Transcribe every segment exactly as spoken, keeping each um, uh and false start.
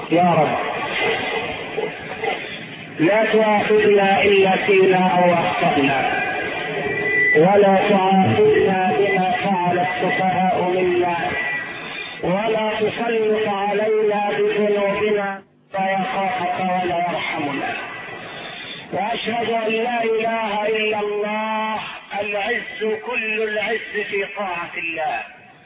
يا رب لا تؤاخذنا إن نسينا أو أخطأنا، ولا تعاقبنا بما فعل السفهاء منا، ولا تسلط علينا بذنوبنا فيخافك ولا يرحمنا. وأشهد أن لا إله إلا الله العز كل العز في طاعة الله،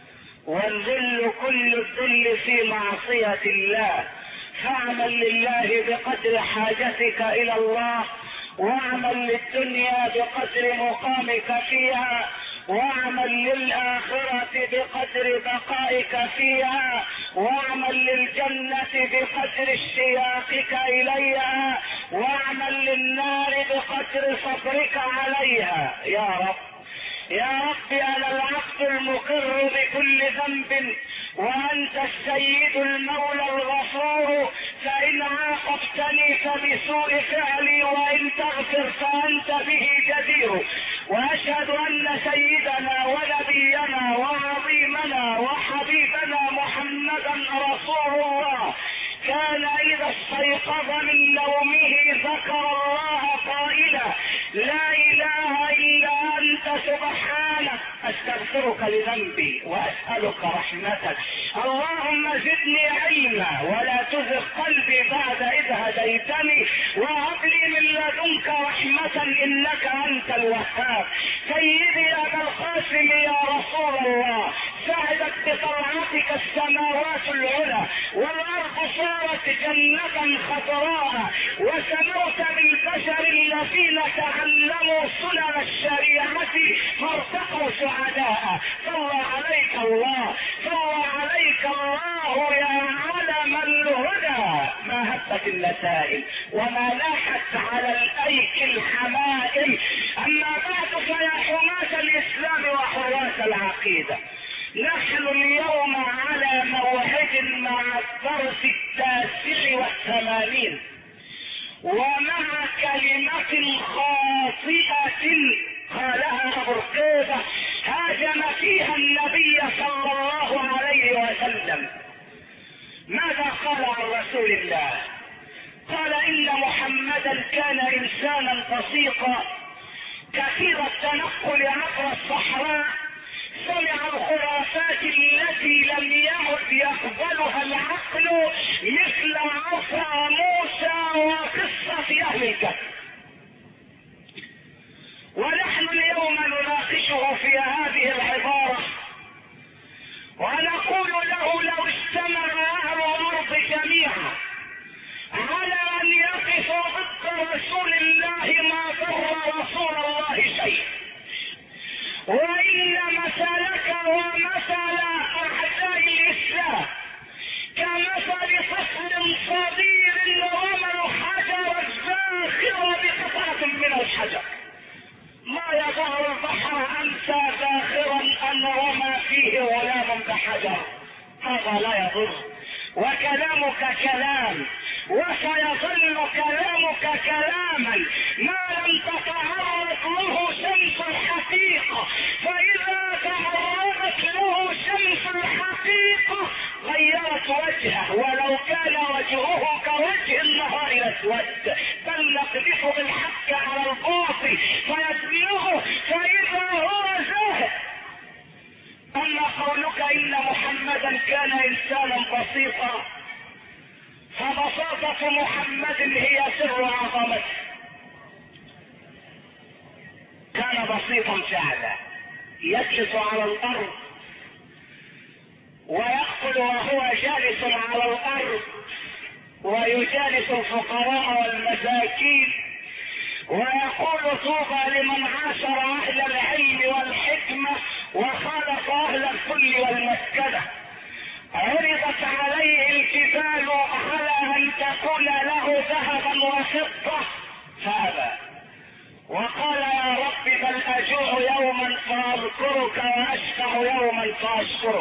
والذل كل الذل في معصية الله. فاعمل لله بقدر حاجتك إلى الله، واعمل للدنيا بقدر مقامك فيها، واعمل للآخرة بقدر بقائك فيها، واعمل للجنة بقدر اشتياقك إليها، واعمل للنار بقدر صبرك عليها. يا رب يا رب أنا العبد المقر بكل ذنب، وأنت السيد المولى الغفور، فإن عاقبتني فبسوء فعلي، وإن تغفر فأنت به جدير. وأشهد أن سيدنا ونبينا وعظيمنا وحبيبنا محمدا رسول الله كان إذا استيقظ من نومه ذكر الله قائلا لا إله إلا أنت سبحانك أستغفرك لذنبي وأسألك رحمتك، اللهم زدني علما ولا تزغ قلبي بعد إذ هديتني، وهب لي من لدنك رحمة إنك أنت الوهاب. سيدي أبا القاسم يا رسول الله، سعدت بطلعتك السماوات العلى، والأرض صارت جنة خضراء، وسموت بالبشر الذين تعلموا سنن الشريعة فارتقوا سعداء. صلى عليك الله صلى عليك الله يا علم الهدى، ما هبت النسائم وما لاحت على الأيك الحمائم. أما بعد فيا حماة الإسلام وحراس العقيدة، نحن اليوم على موعد مع الدرس التاسع والثمانين، ومع كلمة خاطئة قالها أبو رقيبة هاجم فيها النبي صلى الله عليه وسلم. ماذا قال عن رسول الله؟ قال إن محمدا كان إنسانا بسيطا كثير التنقل عبر الصحراء، سمع الخرافات التي لم يعد يقبلها العقل مثل عصا موسى وقصة أهل الكهف. ونحن اليوم نناقشه في هذه العبارة ونقول له لو اجتمع أهل الأرض جميعا على أن يقفوا ضد رسول الله ما ضر رسول الله شيء، وإن مثلك ومثل أعداء الإسلام كمثل طفل صغير رمى حجر الزاخرة بقطعة من الحجر، ما يضع البحر أمسى زاخرا أن رمى فيه غلام بحجر، هذا لا يضر. وكلامك كلام وسيظل كلامك كلاما ما لم تتعرض له شمس الحقيقة، فإذا تعرضت له شمس الحقيقة غيرت وجهه، ولو كان وجهه كوجه النهار الأسود، بل نقذف بالحق على الباطل فيدمغه فإذا هو زاهد. أما قولك إن محمدا كان إنسانا بسيطا، فبساطة محمد هي سر عظمته. كان بسيطا فعلا، يجلس على الأرض ويأكل وهو جالس على الأرض، ويجالس الفقراء والمساكين، ويقول طوبى لمن عاشر أهل العلم والحكمة وخالف أهل الكل والمسكنة. عرضت عليه الجبال على أن تكون له ذهبا وفضة فأبى، وقال يا رب بل أجوع يوما فأذكرك وأشفع يوما فأشكرك.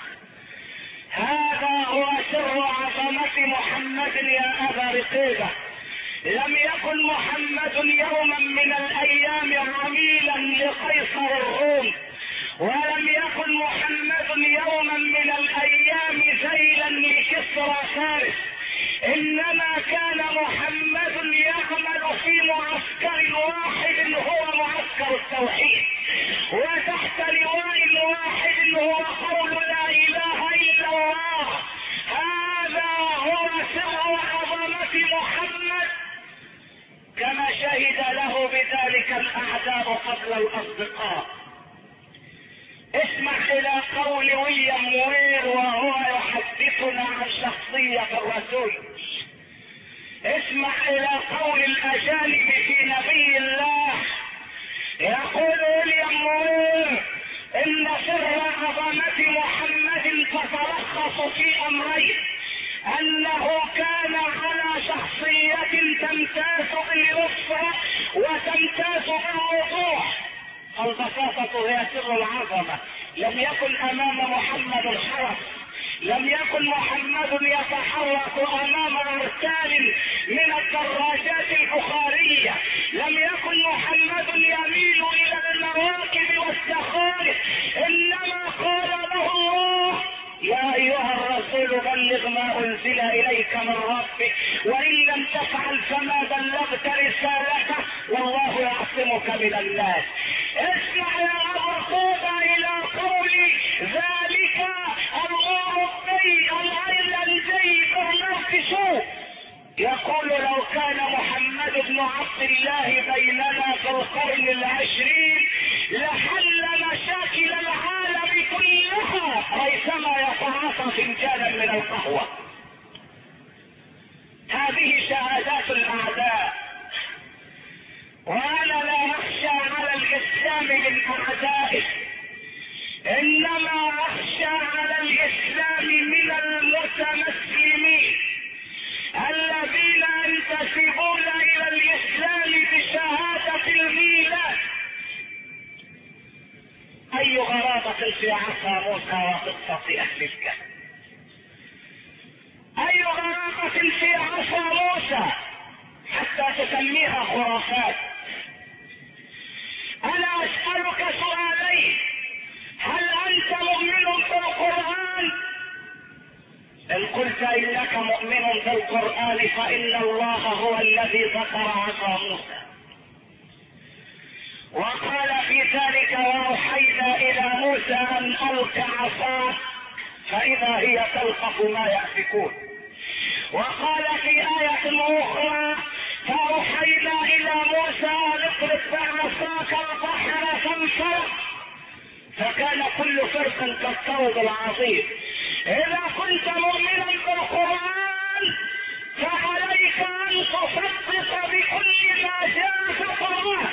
هذا هو سر عظمة محمد يا أبا رقيبة. لم يكن محمد يوما من الأيام عميلا لقيصر الروم، ولم يكن محمد يوما من الأيام ذيلا لكسرى فارس، انما كان محمد يعمل في معسكر واحد هو معسكر التوحيد، وتحت لواء واحد هو قول لا اله الا الله. هذا هو سر عظمة محمد كما شهد له بذلك الاعداء قبل الاصدقاء. اسمع الى قول ويليام وير وهو يحدثنا عن شخصية الرسول. اسمع الى قول الاجانب في نبي الله. يقول ويليام وير ان سر عظمة محمد تتلخص في امرين: انه كان على شخصية تمتاز باليسر وتمتاز بالوضوح. البساطة هي سر العظمة. لم يكن امام محمد حرس، لم يكن محمد يتحرك امام ارتال من الدراجات البخارية، لم يكن محمد يميل الى المراكب والزخارف، انما قال له الله: يا ايها الرسول بلغ ما انزل اليك من ربك وان لم تفعل فما بلغت رسالته والله يعصمك من الناس. اسمع يا الرسول الى قول ذلك الاوروبي الايرلندي برنارد شو، يقول: لو كان محمد بن عبد الله بيننا في القرن العشرين لحل مشاكل العالم كلها ريثما يتعاطى فنجانا من القهوة. هذه شهادات الاعداء، وانا لا اخشى على الاسلام من اعدائه، انما اخشى على الاسلام من المتمسلمين الذين ينتسبون الى الاسلام بشهادة الميلاد. اي غرابة في عصا موسى وقصة اهل الكهف، اي غرابة في عصا موسى حتى تسميها خرافات. انا اسألك سؤالين: هل انت مؤمن بالقرآن؟ ان قلت انك مؤمن بالقرآن فان الله هو الذي ذكر عصا موسى وقال في ذلك: واوحينا الى موسى ان الق عصاك فاذا هي تلقف ما يأفكون. وقال في آية اخرى: فاوحينا الى موسى ان اضرب بعصاك البحر فانفلق فكان كل فرق كالطود العظيم. اذا كنت مؤمنا بالقرآن فعليك ان تصدق بكل ما جاء في القرآن،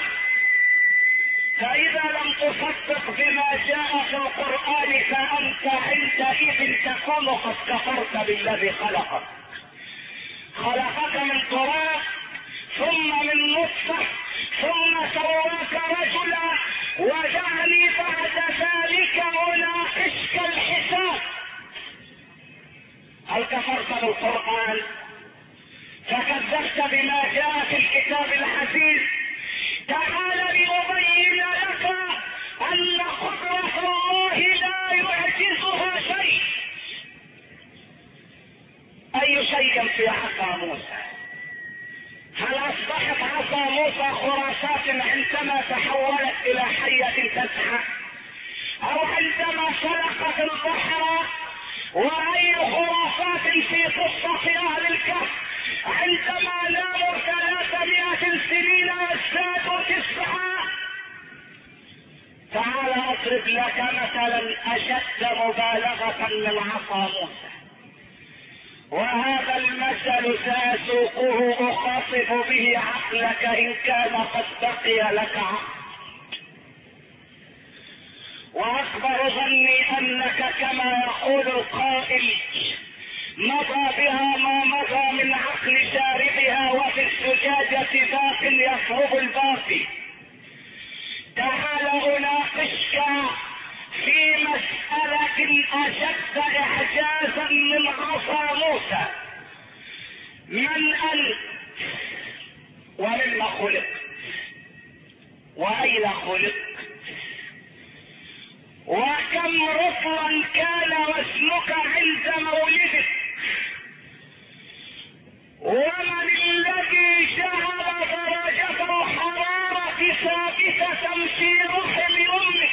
فاذا لم تصدق بما جاء في القرآن فانت عندئذ تكون قد كفرت بالذي خلقك. خلقك من تراب ثم من نطفة ثم سواك رجلا وجعلني بعد ذلك اناقشك الحساب. هل كفرت بالقرآن فكذبت بما جاء في الكتاب الحديث؟ تعال لأبين لك ان قدرة الله لا يعجزها شيء. اي شيء في عصا موسى؟ هل اصبحت عصا موسى خرافات عندما تحولت الى حية تسعى، او عندما سلقت البحر، واي خرافات في قصة اهل الكهف عندما ناموا ثلاثمائة سنين وازدادوا تسعة؟ تعال اضرب لك مثلا اشد مبالغة من عصا موسى، وهذا المثل سأسوقه اخاطب به عقلك ان كان قد بقي لك عقل. واكبر ظني انك كما يقول القائل مضى بها ما مضى من عقل شاربها وفي الزجاجة باق يشرب الباقي. تعال اناقشك في مسألة اشد اعجازا من عصا موسى. من انت ومما خلقت واين خلقت وكم رطلا كان وزنك عند مولدك ثابتة في رحم امك.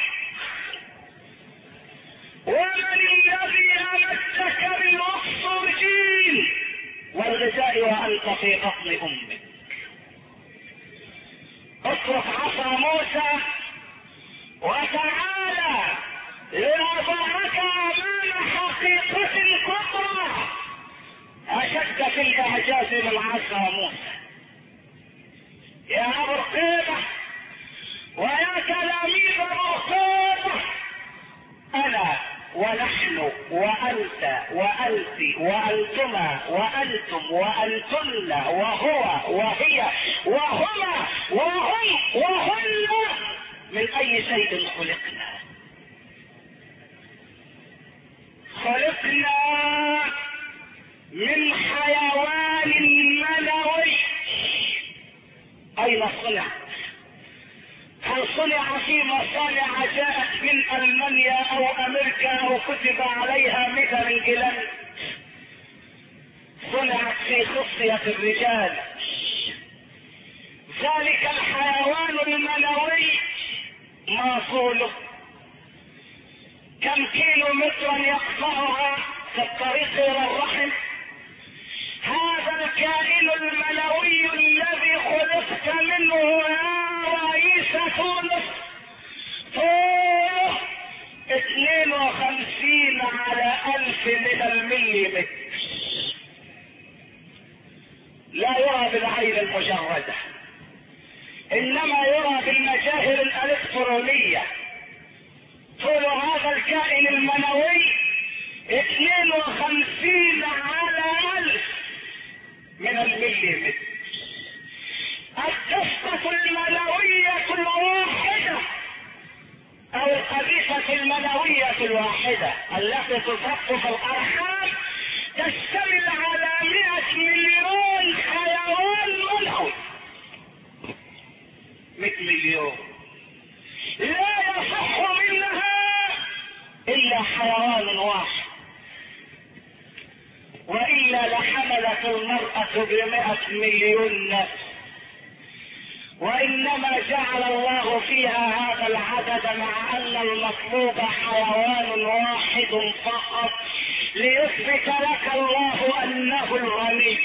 ومن الذي امدك بالاكسجين والغذاء وانت في بطن امك؟ اترك عصا موسى وتعالى لأضعك امام حقيقة كبرى اشد في الاعجاز من عصا موسى. يا ابو رقيبة ويا تلاميذ ابو رقيبة، انا ونحن وانت وانت وانتما وانتم وانتن وهو وهي وهما وهم وهن من اي شيء خلقنا؟ خلقنا من حيوان منوي. اين صنع؟ هل صنع في مصانع جاءت من المانيا او امريكا او كتب عليها مثل انجلند؟ صنعت في خصية الرجال. ذلك الحيوان المنوي ما طوله؟ كم كيلو مترا يقطعها في الطريق الى الرحم؟ هذا الكائن المنوي الذي خلقت منه يا رئيس تونس طوله اثنين وخمسين على الف من المليمتر، لا يرى بالعين المجردة انما يرى بالمجاهر الالكترونية. طول هذا الكائن المنوي اثنين وخمسين على الف من المليمتر. القصة المنوية الواحدة او القذيفة المنوية الواحدة التي تصف في الارحام تشتمل على مئة مليون حيوان منوي. مئة مليون لا يصح منها الا حيوان واحد، والا لحملت المرأة بمئة مليون نفس. وانما جعل الله فيها هذا العدد مع ان المطلوب حيوان واحد فقط ليثبت لك الله انه الغني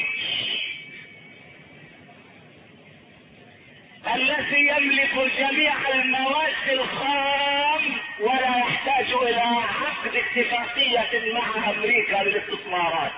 الذي يملك جميع المواد الخام ولا يحتاج الى عقد اتفاقية مع امريكا للاستثمارات.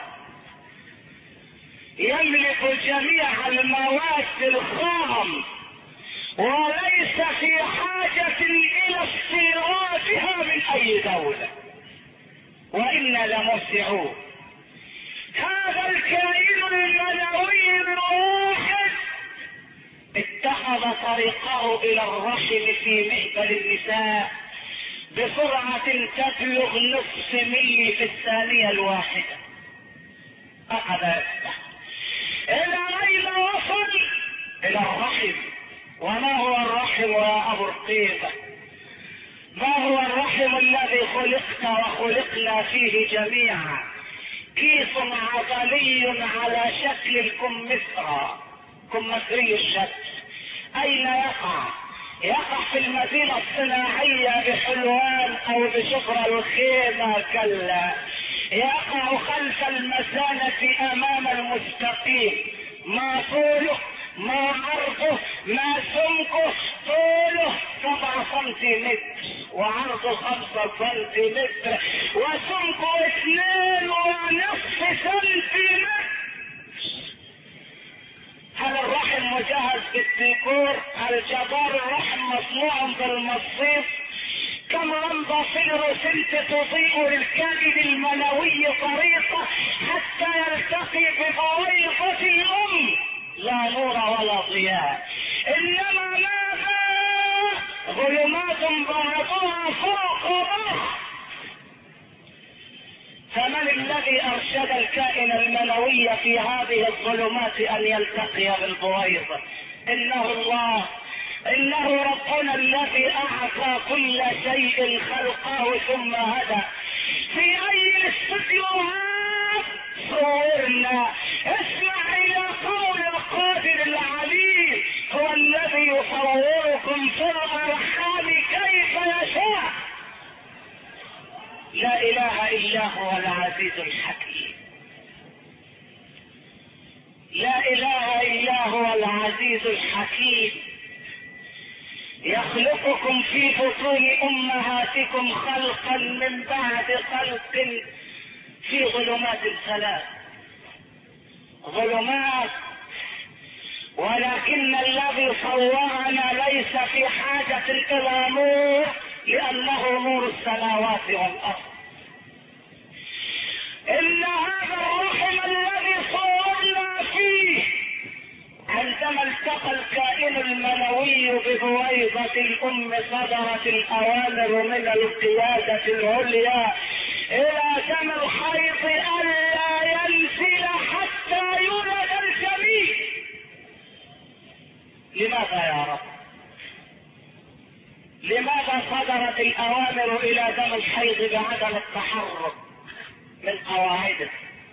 يملك جميع المواد الخام وليس في حاجة الى استيرادها من اي دولة، وإنا لموسعون. هذا الكائن المنوي الواحد اتخذ طريقه الى الرحم في مهبل النساء بسرعة تبلغ نصف ملي في الثانية الواحدة. اخذ يفتح الى اين وصل؟ الى الرحم. وما هو الرحم يا ابو رقيبة؟ ما هو الرحم الذي خلقت وخلقنا فيه جميعا؟ كيس عضلي على شكل الكمثرى، كمثري الشمس. اين يقع؟ يقع في المدينة الصناعية بحلوان او بشبرا الخيمة؟ كلا، يقع خلف المثانة امام المستقيم. ما طوله؟ ما عرضه؟ ما سمكه؟ طوله سبعة سنتيمتر وعرضه خمسة سنتيمتر وسمكه اثنين ونصف سنتيمتر. هل الرحم مجهز بالديكور؟ هل جدار الرحم مصنوع بالمصيف؟ كم لمبة فلوروسنت تضيء للكائن المنوي طريقة حتى يلتقي ببويضة الام؟ لا نور ولا ضياء، انما ماذا؟ ظلمات بعضها فوق بعض. فمن الذي ارشد الكائن المنوي في هذه الظلمات ان يلتقي بالبويضة؟ انه الله، انه ربنا الذي اعطى كل شيء خلقه ثم هدى. في اي استديوهات صورنا؟ اسمع الى قول القادر العليم، هو الذي يصوركم لا اله الا هو العزيز الحكيم. لا اله الا هو العزيز الحكيم. يخلقكم في بطون امهاتكم خلقا من بعد خلق في ظلمات ثلاث. ظلمات، ولكن الذي صورنا ليس في حاجة الى نور، لانه نور السماوات والارض. ان هذا الرحم الذي صورنا فيه عندما التقى الكائن المنوي ببويضة الام صدرت الاوامر من القيادة العليا الى دم الحيض الا ينزل حتى يولد الجنين. لماذا يا رب؟ لماذا صدرت الاوامر الى دم الحيض بعدم التحرك من قواعده؟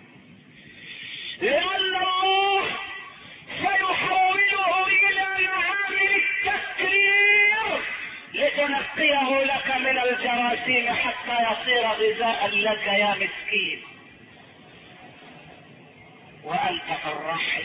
لان الله سيحوله الى معامل التكرير لتنقيه لك من الجراثيم حتى يصير غذاء لك يا مسكين. وانت في الرحم،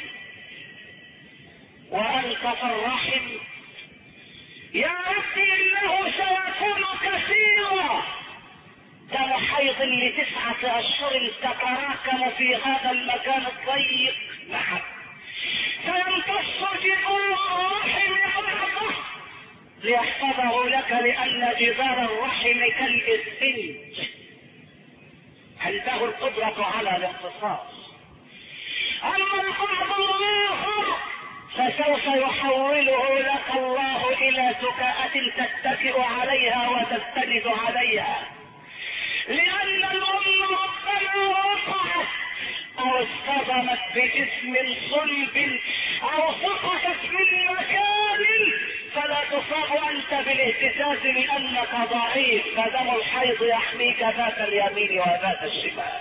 وانت في الرحم يا ربي انه سيكون كثيرا. دم حيض لتسعة اشهر تتراكم في هذا المكان الضيق معك، سيمتص جدار الرحم بعضه ليحفظه لك، لان جدار الرحم كالاسفنج عنده القدرة على الامتصاص. اما البعض الاخر فسوف يحوله لك الله الى سكاءة تتكئ عليها وتستند عليها، لان الام ربما وقعت او اصطدمت بجسم صلب او سقطت من مكان فلا تصاب انت بالاهتزاز لانك ضعيف، فدم الحيض يحميك ذات اليمين وذات الشمال.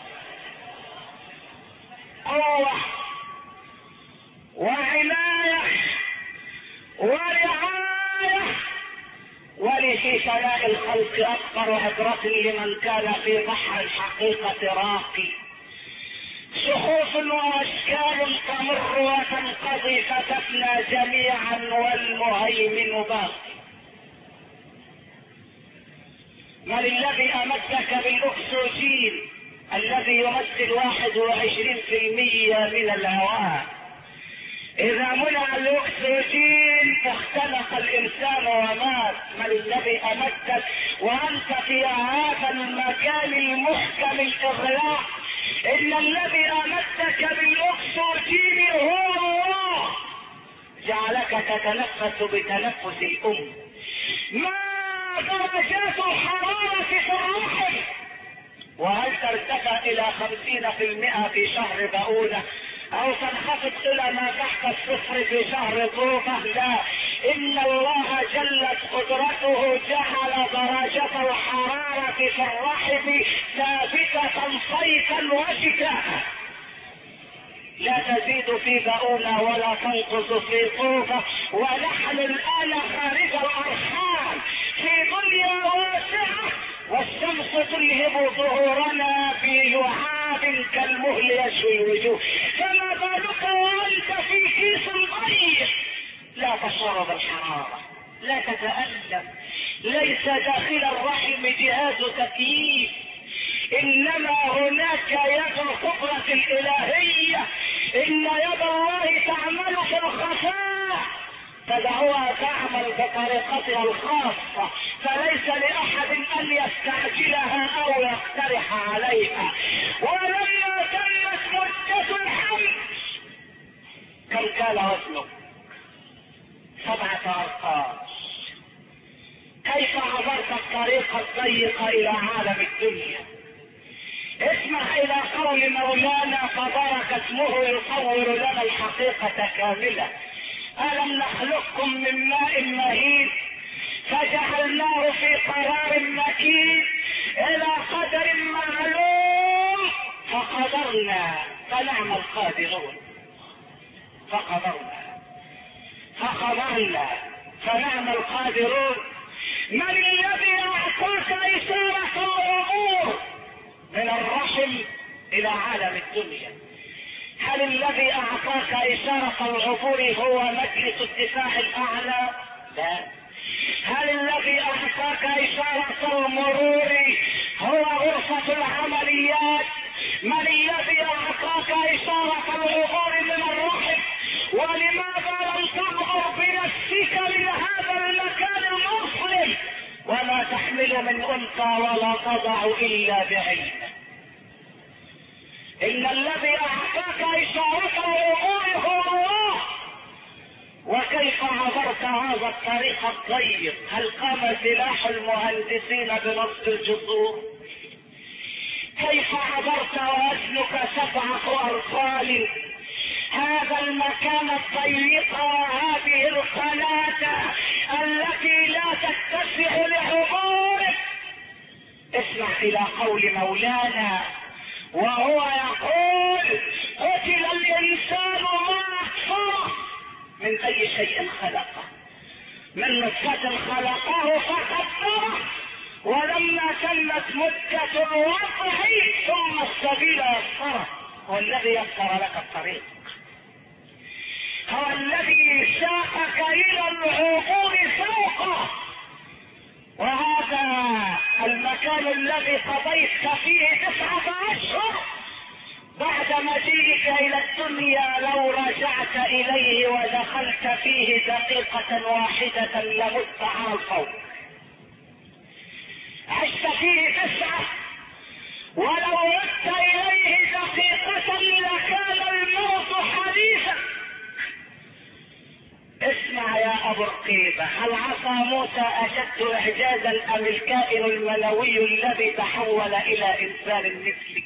قوة وعناية ورعاية، ولفي ثناء الخلق اكبر عبرة لمن كان في بحر الحقيقة راقي. شخوص واشكال تمر وتنقضي فتفنى جميعا والمهيمن باقي. من الذي امدك بالاكسجين الذي يمثل واحد وعشرين في المية من الهواء؟ اذا منع الاكسجين اختنق الانسان ومات. من الذي امدك وانت في هذا المكان المحكم الاغلاق؟ ان الذي امدك بالاكسجين هو الله، جعلك تتنفس بتنفس الام. ما درجات الحرارة في الرحم؟ وهل ترتفع الى خمسين في المئة في شهر بؤونة او تنخفض الى ما تحت الصفر في شهر طوبة؟ لا، ان الله جلت قدرته جعل درجة الحرارة في الرحم ثابتة صيفا وشتاء، لا تزيد في بؤونة ولا تنقص في طوبة. ونحن الان خارج الارحام في دنيا واسعة، والشمس تلهب ظهورنا في لعاب كالمهل يشوي الوجوه، فما بالك وانت في كيس ضيق لا تشعر بالحرارة، لا تتألم، ليس داخل الرحم جهاز تكييف، انما هناك يد القدرة الالهية. ان يد الله تعمل في الخفاء، فدعوها تعمل بطريقتها الخاصة، فليس لأحد أن يستعجلها أو يقترح عليها. ولما تمت مدة الحمل كم كان وزنه؟ سبعة أرقام. كيف عبرت الطريق الضيق إلى عالم الدنيا؟ اسمع إلى قول مولانا تبارك اسمه يصور لنا الحقيقة كاملة. ألم نخلقكم من ماء مهين فجعلناه في قرار مكين إلى قدر معلوم فقدرنا فنعم القادرون. فقدرنا فقدرنا فنعم القادرون. من الذي اعطاك اشارة العبور من الرحم الى عالم الدنيا؟ هل الذي اعطاك اشارة العبور هو مجلس الدفاع الاعلى؟ لا. هل الذي اعطاك اشارة المرور هو غرفة العمليات؟ من الذي اعطاك اشارة العبور من الرحم؟ ولماذا لم تعبر بنفسك من هذا المكان المظلم ولا تحمل من انثى ولا تضع الا بعلمه؟ ان الذي اعطاك اشارة العبور هو الله. وكيف عبرت هذا الطريق الضيق؟ هل قام سلاح المهندسين بنصب الجسور؟ كيف عبرت واسلك سبعة ارسال هذا المكان الضيق وهذه القناة التي لا تتسع لعبورك؟ اسمع الى قول مولانا وهو يقول قتل الانسان ما اكفره من اي شيء خلقه، من نطفة خلقه فقدره، ولما تمت مدة الوضع ثم السبيل يسره. هو الذي يسر لك الطريق، هو الذي ساقك الى العبور فوقه. وهذا المكان الذي قضيت فيه تسعة اشهر بعد مجيئك الى الدنيا لو رجعت اليه ودخلت فيه دقيقة واحدة لمت على الفوق. عشت فيه تسعة ولو عدت اليه دقيقة لكان الموت حديثا. اسمع يا ابو رقيبة، هل عصا موسى اشد اعجازا ام الكائن المنوي الذي تحول الى انسان مثلك؟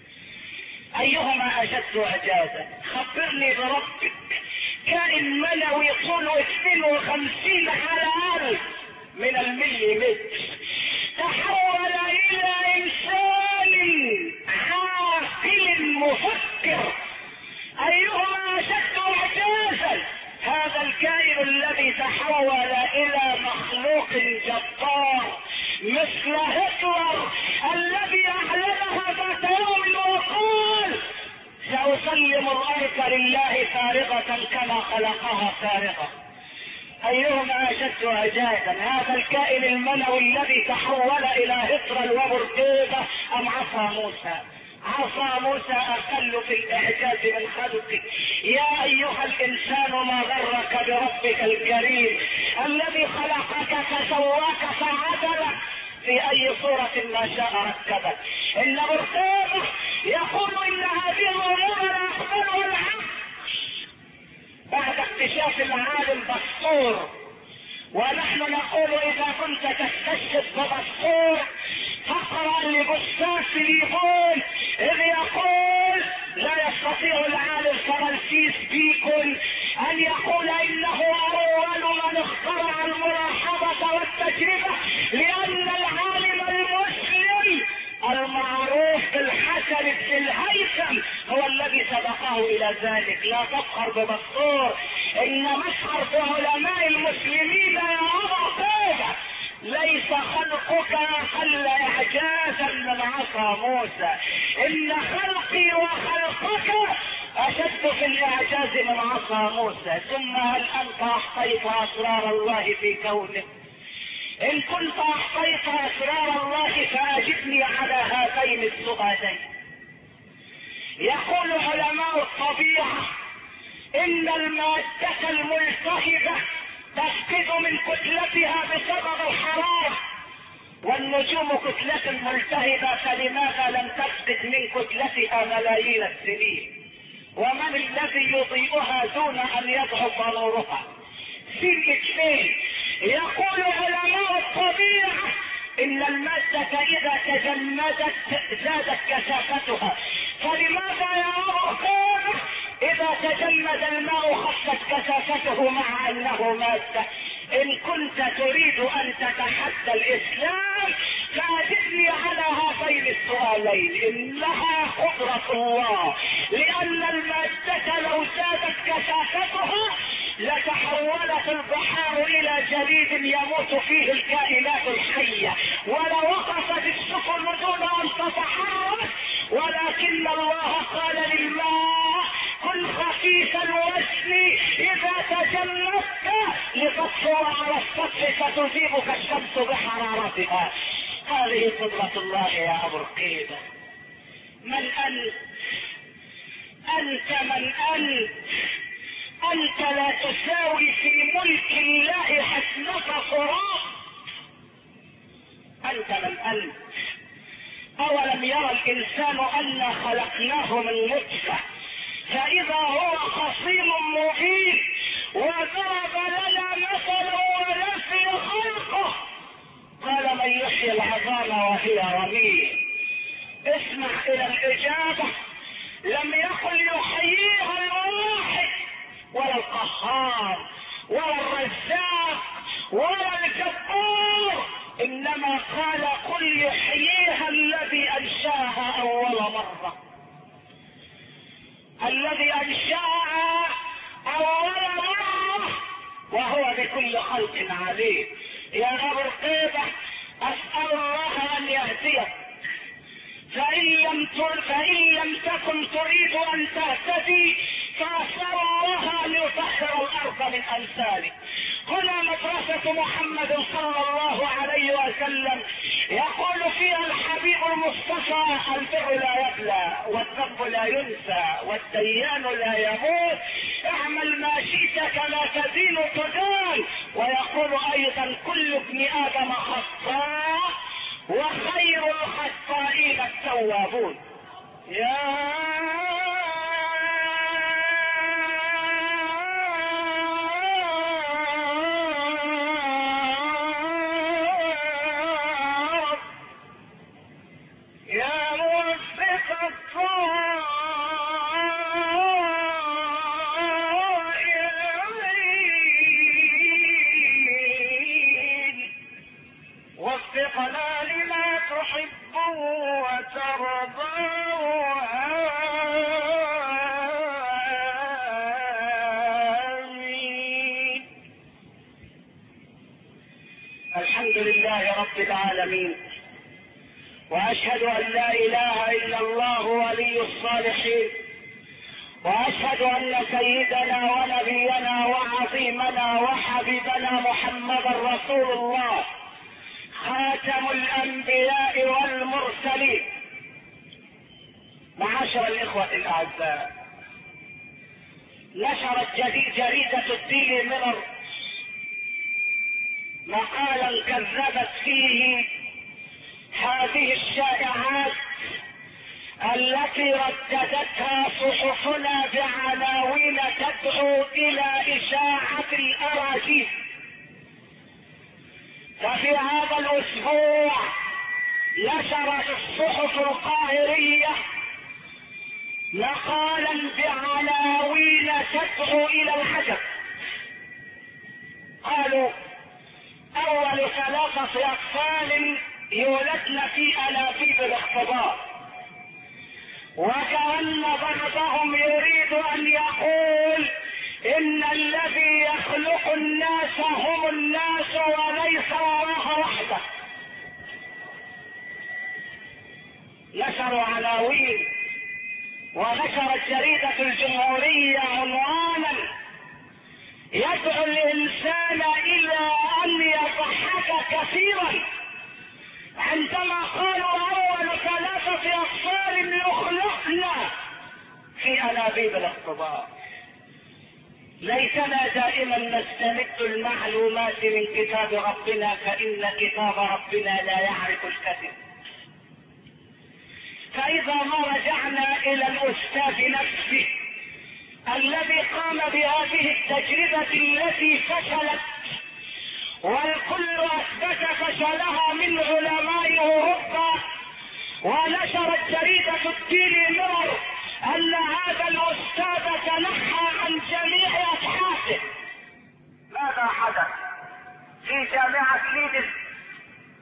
ايهما اشد اعجازا؟ خبرني بربك. كائن منوي طوله اثنين وخمسين على الف من المليمتر تحول الى انسان عاقل مفكر. ايهما اشد اعجازا؟ هذا الكائن الذي تحول الى مخلوق جبار مثل هتلر الذي اعلنها ذات يوم وقال سأسلم الارض لله فارغة كما خلقها فارغة. ايهما اشد اعجازا؟ هذا الكائن المنوي الذي تحول الى هتلر وبرقيبة ام عصا موسى؟ عصا موسى اقل في الاعجاز من خلقك. يا ايها الانسان ما غرك بربك الكريم الذي خلقك فسواك فعدلك في اي صورة ما شاء ركبك. ان برقيبة يقول ان هذه الامور لا اقبلها العقل بعد اكتشاف العالم بسطور، ونحن نقول اذا كنت تستشهد ببسطور فاقرأ لبستان فيليبون اذ يقول لا يستطيع العالم فرانسيس بيكون ان يقول انه اول من اخترع الملاحظة والتجربة، لان العالم المسلم المعروف بالحسن بن الهيثم هو الذي سبقه الى ذلك. لا تفخر ببسطور، ان مفخر بعلماء المسلمين يا ابا طيبة ليس خلقك اقل اعجازا من عصا موسى. ان خلقي وخلقك اشد في الاعجاز من عصا موسى. ثم هل انت احصيت اسرار الله في كونه؟ ان كنت احصيت اسرار الله فاجبني على هذين السؤالين. يقول علماء الطبيعة ان المادة الملتهبة تفقد من كتلتها بسبب الحرارة، والنجوم كتلة ملتهبة فلماذا لم تفقد من كتلتها ملايين السنين؟ ومن الذي يضيئها دون ان يضعف نورها؟ في اثنين. يقول علماء الطبيعة ان المادة اذا تجمدت زادت كثافتها، فلماذا يا رقيبة اذا تجمد الماء خفت كثافته مع انه مادة؟ ان كنت تريد ان تتحدى الاسلام فاجبني على هذين السؤالين. انها قدرة الله، لان المادة لو زادت كثافتها لتحولت البحار الى جليد يموت فيه الكائنات الحية، ولوقفت السفن دون ان تتحرك، ولكن الله قال للماء كن خفيف الوزن اذا تجلدت لتصور على السطح فتذيبك الشمس بحرارتها. هذه قدرة الله يا ابو رقيبة. من انت؟ انت من انت؟ انت لا تساوي في ملك الله حسنة صراط. انت من انت؟ اولم يرى الانسان انا خلقناه من نطفة فاذا هو خصيم مبين وضرب لنا مثلا ونسي خلقه قال من يحيي العظام وهي رميم. اسمع الى الاجابة. لم يقل يحييها الواحد ولا القهار ولا الرزاق ولا الجبار، انما قال قل يحييها الذي انشاها اول مرة. الذي انشاها اول مرة وهو بكل خلق عليم. يا ابو رقيبة اسأل الله ان يهديك، فإن لم, فإن لم تكن تريد أن تهتدي فأسأل الله أن يطهر الأرض من أمثالك. هنا مدرسة محمد صلى الله عليه وسلم يقول فيها الحبيب المصطفى البر لا يبلى والذنب لا ينسى والديان لا يموت، اعمل ما شئت كما تدين تدان. ويقول أيضا كل ابن آدم خطاء وخير الخطائين التوابون. يا يا موفق الطائرين وفقنا لما تحب وترضى. آمين. الحمد لله رب العالمين، واشهد ان لا اله الا الله ولي الصالحين، واشهد ان سيدنا ونبينا وعظيمنا وحبيبنا محمدا رسول الله خاتم الانبياء والمرسلين. معاشر الاخوة الاعزاء، نشرت جريدة الديلي ميرور مقالا كذبت فيه هذه الشائعات التي رددتها صحفنا بعناوين تدعو الى اشاعة الاراجيف. ففي هذا الاسبوع نشرت الصحف القاهرية مقالا بعناوين تدعو الى العجب. قالوا اول ثلاثة اطفال يولدن في انابيب الاختبار، وكأن بعضهم يريد ان يقول ان الذي يخلق الناس هم الناس وليس الله وحده. نشروا عناوين، ونشرت جريدة الجمهورية عنوانا يدعو الانسان الى ان يضحك كثيرا عندما قالوا اول ثلاثة اطفال يخلقن في انابيب الاختبار. ليتنا دائما نستمد المعلومات من كتاب ربنا، فان كتاب ربنا لا يعرف الكذب. فاذا ما رجعنا الى الاستاذ نفسه الذي قام بهذه التجربة التي فشلت والكل اثبت فشلها من علماء اوروبا، ونشرت جريدة الديلي ميرور ان هذا الاستاذ تنحى عن جميع ابحاثه. ماذا حدث؟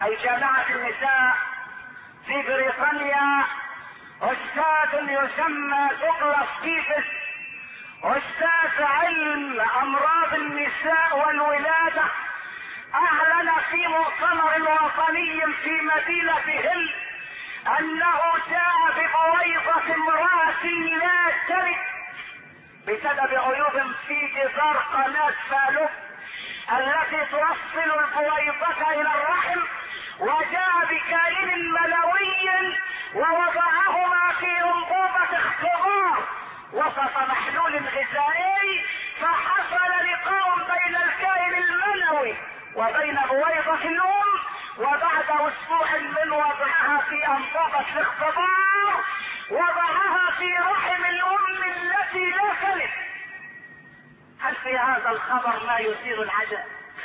اي جامعة النساء في بريطانيا، استاذ يسمى دوغلاس ستيفنز، استاذ علم امراض النساء والولادة، اعلن في مؤتمر وطني في مدينة هيل انه جاء ببويضة امرأة لا تلد بسبب عيوب في جدار قناة فالوب التي توصل البويضة الى الرحم، وجاء بكائن منوي ووضعهما في انبوبة اختبار وسط محلول غذائي، فحصل لقاء بين الكائن المنوي وبين بويضة الام، وبعد اسبوع من وضعها في انبوبة الاختبار وضعها في رحم الام التي لا تلد. هل في هذا الخبر ما يثير العجب؟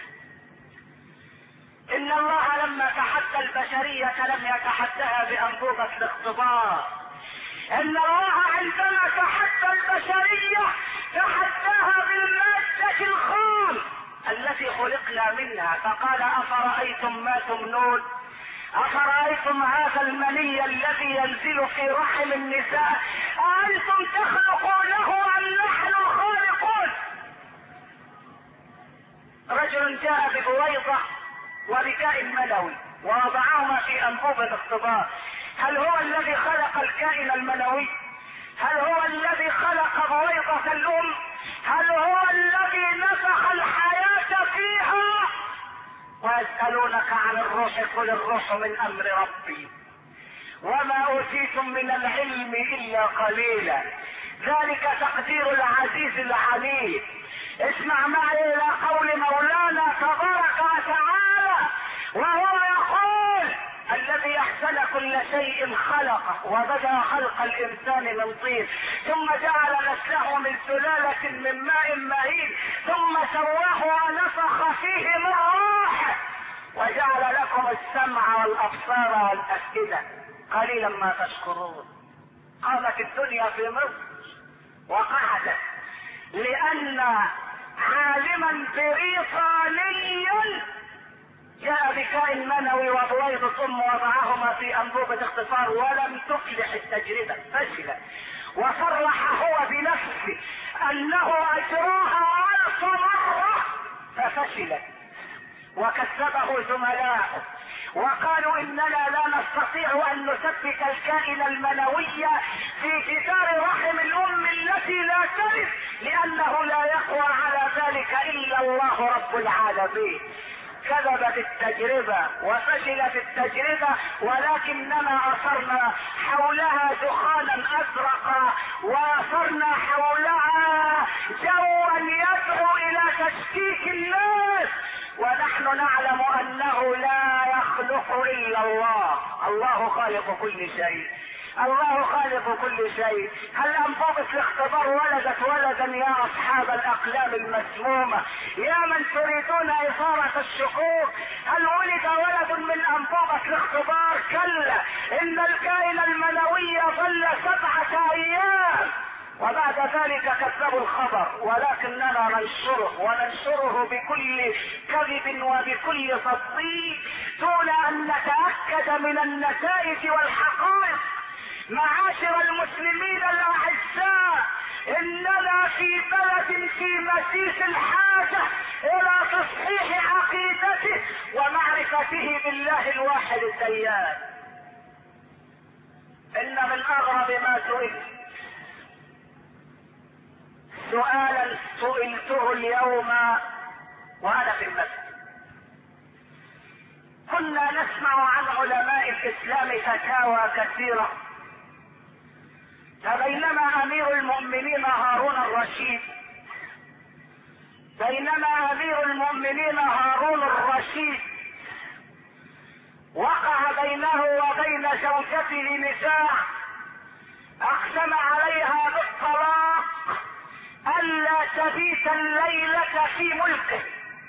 ان الله لما تحدى البشرية لم يتحدها بانبوبة الاختبار، ان الله عندما تحدى البشرية تحداها بالمادة الخام التي خلقنا منها، فقال افرأيتم ما تمنون، افرأيتم هذا المني الذي ينزل في رحم النساء أأنتم تخلقونه ام نحن الخالقون؟ رجل جاء ببويضة وبكائن منوي ووضعهما في انبوبة اختبار، هل هو الذي خلق الكائن المنوي؟ هل هو الذي خلق بويضة الام؟ هل هو الذي نفخ الحياة فيها؟ ويسألونك عن الروح قل الروح من امر ربي وما اوتيتم من العلم الا قليلا، ذلك تقدير العزيز العليم. اسمع معي الى قول مولانا تبارك وتعالى وهو يقول الذي احسن كل شيء خلقه وبدأ خلق الانسان من طين ثم جعل نسله من سلالة من ماء مهين ثم سواه ونفخ فيه من روحه وجعل لكم السمع والابصار والافئدة قليلا ما تشكرون. قامت الدنيا في مصر وقعدت لان عالما بريطانيا جاء بكائن منوي وبويضة ام وضعهما في انبوبة اختبار ولم تفلح التجربة، فشلت، وصرح هو بنفسه انه اجراها الف مرة ففشلت، وكذبه زملاؤه وقالوا اننا لا نستطيع ان نثبت الكائن المنوي في جدار رحم الام التي لا تلد لانه لا يقوى على ذلك الا الله رب العالمين. كذبت التجربة وفشلت التجربة، ولكننا اثرنا حولها دخانا ازرقا واثرنا حولها جوا يدعو الى تشكيك الناس، ونحن نعلم انه لا يخلق الا الله. الله خالق كل شيء، الله خالق كل شيء. هل انبوبة الاختبار ولدت ولدا يا اصحاب الاقلام المسمومة يا من تريدون اثارة الشكوك؟ هل ولد ولد من انبوبة الاختبار؟ كلا، ان الكائن المنوي ظل سبعة ايام وبعد ذلك كذبوا الخبر، ولكننا ننشره وننشره بكل كذب وبكل تصديق دون ان نتأكد من النتائج والحقائق. معاشر المسلمين الاعزاء، اننا في بلد في مسيس الحاجة الى تصحيح عقيدته ومعرفته بالله الواحد الديان. ان من اغرب ما سئلت سؤالا سئلته اليوم وانا في المسجد، كنا نسمع عن علماء الاسلام فتاوى كثيرة، فبينما امير المؤمنين هارون الرشيد بينما امير المؤمنين هارون الرشيد وقع بينه وبين زوجته نزاع اقسم عليها بالطلاق الا تبيت الليلة في ملكه،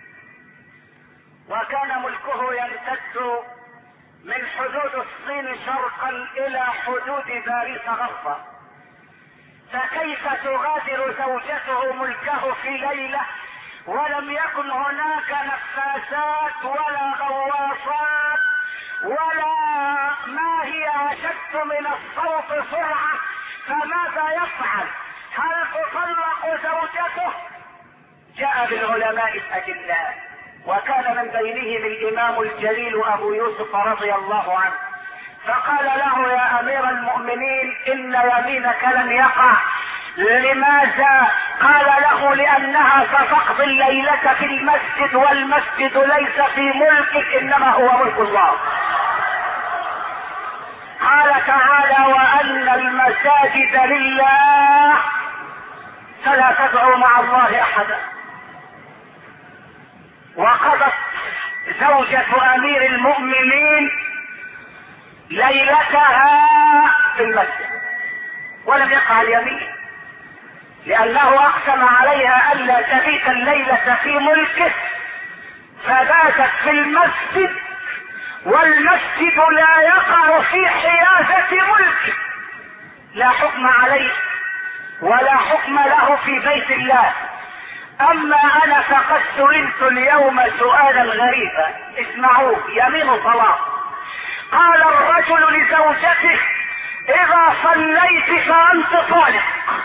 وكان ملكه يمتد من حدود الصين شرقا الى حدود باريس غربا، فكيف تغادر زوجته ملكه في ليلة ولم يكن هناك نفاثات ولا غواصات ولا ما هي اشد من الصوت سرعة، فماذا يفعل؟ هل تطلق زوجته؟ جاء بالعلماء الاجلاء، وكان من بينهم الامام الجليل ابو يوسف رضي الله عنه، فقال له يا امير المؤمنين ان يمينك لن يقع. لماذا؟ قال له لانها ستقضي الليلة في المسجد، والمسجد ليس في ملكك انما هو ملك الله. قال تعالى وان المساجد لله فلا تدعوا مع الله احدا. وقضت زوجة امير المؤمنين ليلتها في المسجد ولم يقع اليمين، لانه اقسم عليها الا تبيت الليلة في ملكه، فباتت في المسجد، والمسجد لا يقع في حيازة ملكه، لا حكم عليه ولا حكم له في بيت الله. اما انا فقد سئلت اليوم سؤالا غريبا، اسمعوه، يمين طلاق. قال الرجل لزوجته اذا صليت فانت طالق،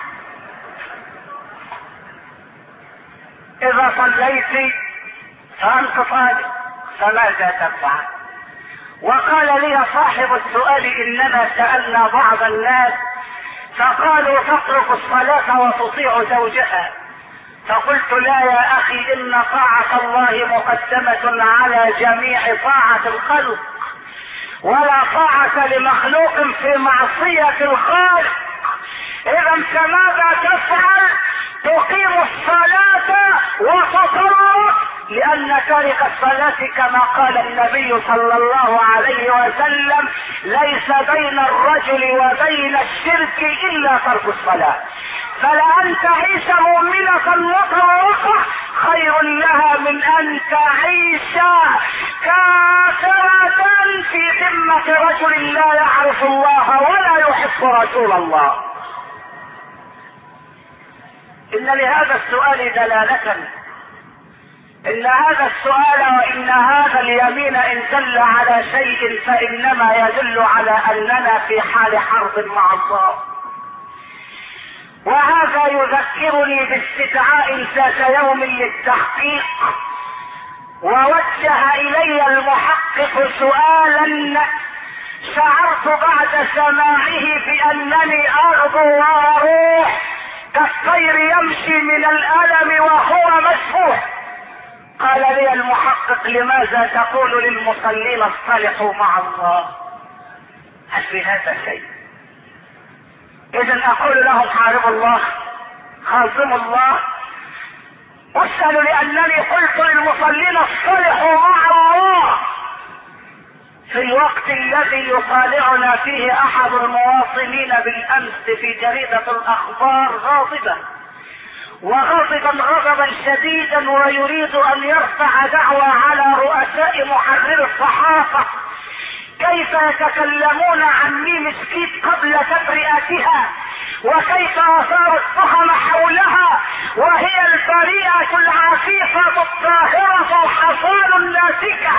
اذا صليت فانت طالق، فماذا تفعل؟ وقال لي صاحب السؤال اننا سألنا بعض الناس فقالوا تترك الصلاة وتطيع زوجها، فقلت لا يا اخي ان طاعة الله مقدمة على جميع طاعة الخلق، ولا طاعة لمخلوق في معصية الخالق. اذا فماذا تفعل؟ تقيم الصلاة وتطلق، لان تارك الصلاة كما قال النبي صلى الله عليه وسلم ليس بين الرجل وبين الشرك الا ترك الصلاة. فلأن تعيش مؤمنة مطلقة خير لها من ان تعيش كافرة في ذمة رجل لا يعرف الله ولا يحب رسول الله. ان لهذا السؤال دلالة، ان هذا السؤال وان هذا اليمين ان دل على شيء فانما يدل على اننا في حال حرب مع الله. وهذا يذكرني باستدعاء ذات يوم للتحقيق، ووجه الي المحقق سؤالا شعرت بعد سماعه بانني اغدو واروح كالطير يمشي من الالم وهو مسفوح. قال لي المحقق لماذا تقول للمصلين اصطلحوا مع الله؟ هل في هذا شيء؟ اذا اقول لهم حاربوا الله، خاصموا الله. اسأل لانني قلت للمصلين اصطلحوا مع الله في الوقت الذي يطالعنا فيه احد المواطنين بالامس في جريدة الاخبار غاضبا، وغاضبا غضبا شديدا، ويريد ان يرفع دعوى على رؤساء محرر الصحافة كيف يتكلمون عن ميم سكيت قبل تبرئتها، وكيف اثار التهم حولها وهي البريئة العفيفة الطاهرة الحصان الناسكة.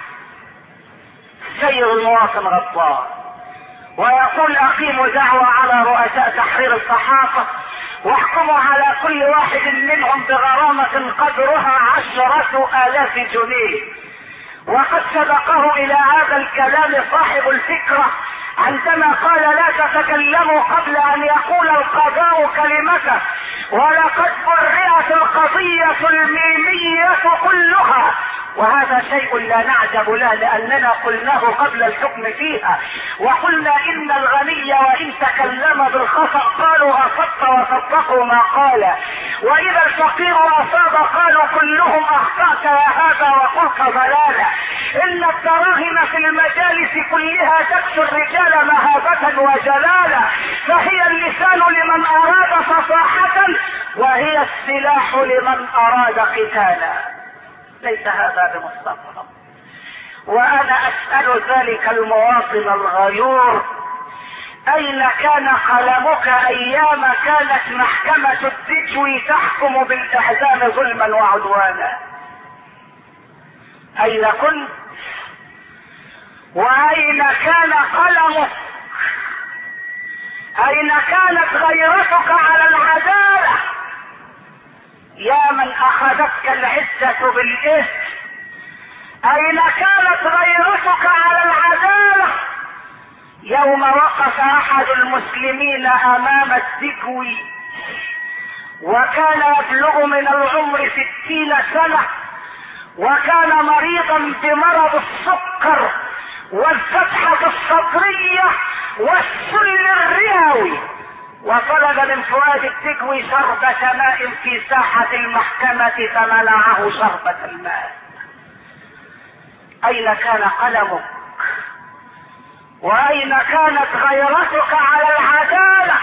سير المواطن غضبان ويقول اقيموا دعوى على رؤساء تحرير الصحافة واحكموا على كل واحد منهم بغرامة قدرها عشرة الاف جنيه. وقد سبقه الى هذا الكلام صاحب الفكرة عندما قال لا تتكلموا قبل ان يقول القضاء كلمته، ولقد برئت القضية الميمية كلها، وهذا شيء لا نعجب له لاننا قلناه قبل الحكم فيها، وقلنا ان الغني وان تكلم بالخطأ قالوا اصبت وصدقوا ما قال، واذا الفقير اصاب قالوا كلهم اخطأت يا هذا وقلت ضلالا. ان الدراهم في المجالس كلها تكسو الرجال مهابة وجلالا، فهي اللسان لمن اراد فصاحة وهي السلاح لمن اراد قتالا. ليس هذا بمستقبل. وانا اسأل ذلك المواطن الغيور اين كان قلمك ايام كانت محكمة الدجوي تحكم بالاعدام ظلما وعدوانا؟ اين كنت واين كان قلمك؟ اين كانت غيرتك على العدالة؟ يا من اخذتك العزة بالاثم، اين كانت غيرتك على العدالة يوم وقف احد المسلمين امام الدكوي وكان يبلغ من العمر ستين سنة، وكان مريضا بمرض السكر والفتحة الصدرية والسل الرئوي، وطلب من فؤاد الدكوي شربة ماء في ساحة المحكمة فمنعه شربة الماء. اين كان قلمك؟ واين كانت غيرتك على العدالة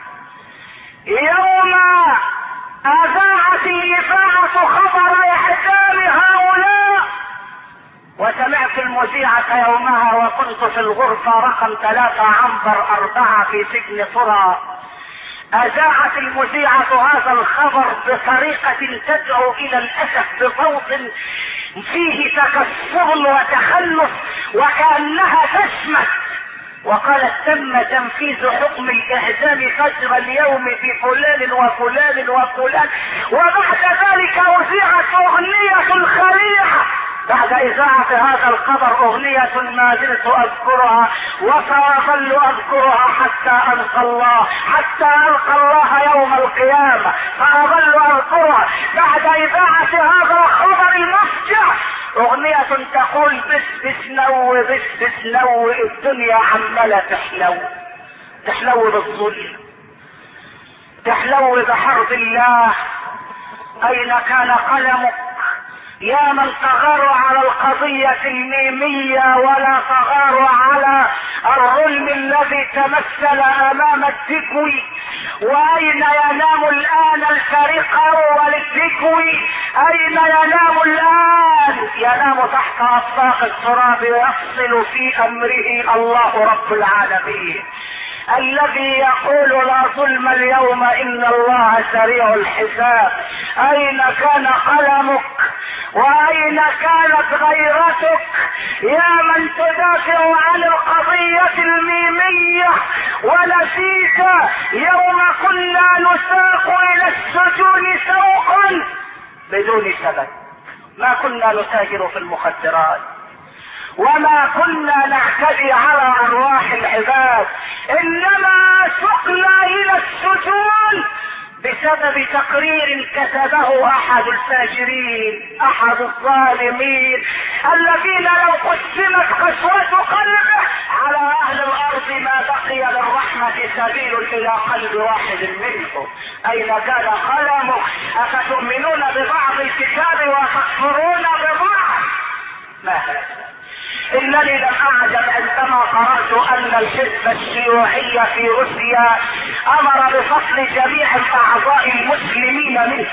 يوم اذاعت الاذاعة خبر اعدام هؤلاء؟ وسمعت المذيعة يومها وكنت في الغرفة رقم ثلاثة عنبر اربعة في سجن طرى. اذاعت المذيعة هذا الخبر بطريقة تدعو الى الاسف بصوت فيه تكسر وتخلف وكأنها تسمع، وقالت تم تنفيذ حكم الاعدام فجر اليوم في فلان وفلان وفلان. وبعد ذلك اذيعت اغنية خليعة بعد اذاعة هذا الخبر، اغنية ما زلت اذكرها وسأظل اذكرها حتى القى الله، حتى القى الله يوم القيامة سأظل اذكرها. بعد اذاعة هذا الخبر المفجع اغنية تقول بس بس نو بس بس نو، الدنيا عمالة تحلو، تحلو بالظلم، تحلو بحرب الله. اين كان قلمك يا من تغاروا على القضية الميمية ولا تغاروا على الظلم الذي تمثل امام الدكوي؟ واين ينام الان الفريق اول الدكوي؟ اين ينام الان؟ ينام تحت اطباق التراب ويفصل في امره الله رب العالمين الذي يقول لا ظلم اليوم ان الله سريع الحساب. اين كان قلمك واين كانت غيرتك يا من تدافع عن القضية الميمية ونسيت يوم كنا نساق الى السجون سوقا بدون سبب؟ ما كنا نتاجر في المخدرات وما كنا نعتدي على ارواح العباد، انما سقنا الى السجون بسبب تقرير كتبه احد الفاجرين احد الظالمين الذين لو قسمت قسوة قلبه على اهل الارض ما بقي للرحمة سبيل الى قلب واحد منهم. اين كان قلمك؟ افتؤمنون ببعض الكتاب وتكفرون ببعض؟ ما هذا؟ انني لم اعجب عندما قرأت ان الحزب الشيوعي في روسيا امر بفصل جميع الاعضاء المسلمين منه،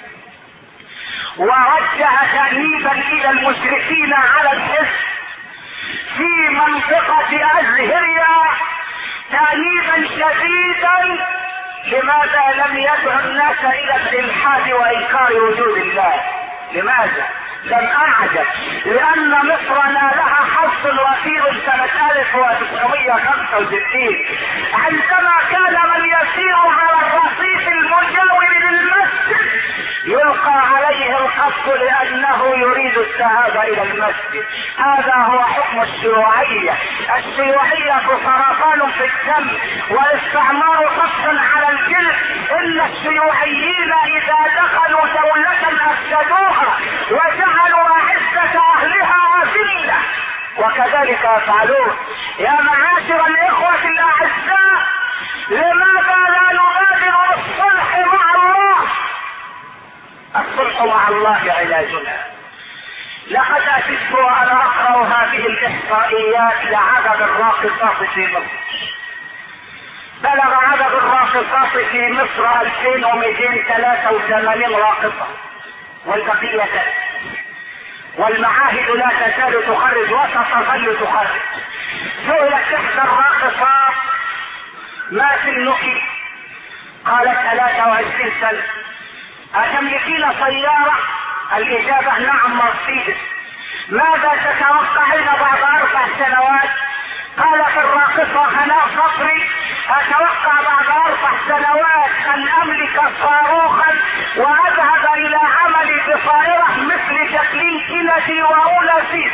ووجه تأنيبا الى المشرفين على الحزب في منطقة ازهريا تأنيبا شديدا. لماذا لم يدعو الناس الى الالحاد وانكار وجود الله؟ لماذا؟ لم اعجب، لان مصر نالها حظ وفير سنة الف وتسعمائة وخمسة وستين عندما كان من يسير على الرصيف المجاور للمسجد يلقى عليه الخط لانه يريد الذهاب الى المسجد. هذا هو حكم الشيوعية. الشيوعية سرطان في الدم والاستعمار خصا على الجلد. ان الشيوعيين اذا دخلوا دولة افسدوها وجعلوا عزة اهلها اذلة، وكذلك يفعلون. يا معاشر الاخوة الاعزاء، لماذا لا نبادر بالصلح مع الله؟ الصلح مع الله علاجنا. لقد اتيت وانا اقرأ هذه الاحصائيات لعدد الراقصات في مصر. بلغ عدد الراقصات في مصر ألفين ومئتين وثلاثة وثمانين راقصة والبقية تلك، والمعاهد لا تزال تخرج وستظل تخرج. سئلت احدى الراقصات ما سنك؟ قالت ثلاثة وعشرين سنة. أتملكين سيارة؟ الإجابة نعم مرسيدس. ماذا تتوقعين بعد اربع سنوات؟ قالت الراقصة هناء صبري اتوقع بعد اربع سنوات ان املك صاروخا واذهب الى عملي بطائرة مثل جاكلين كينيدي واولاسيس.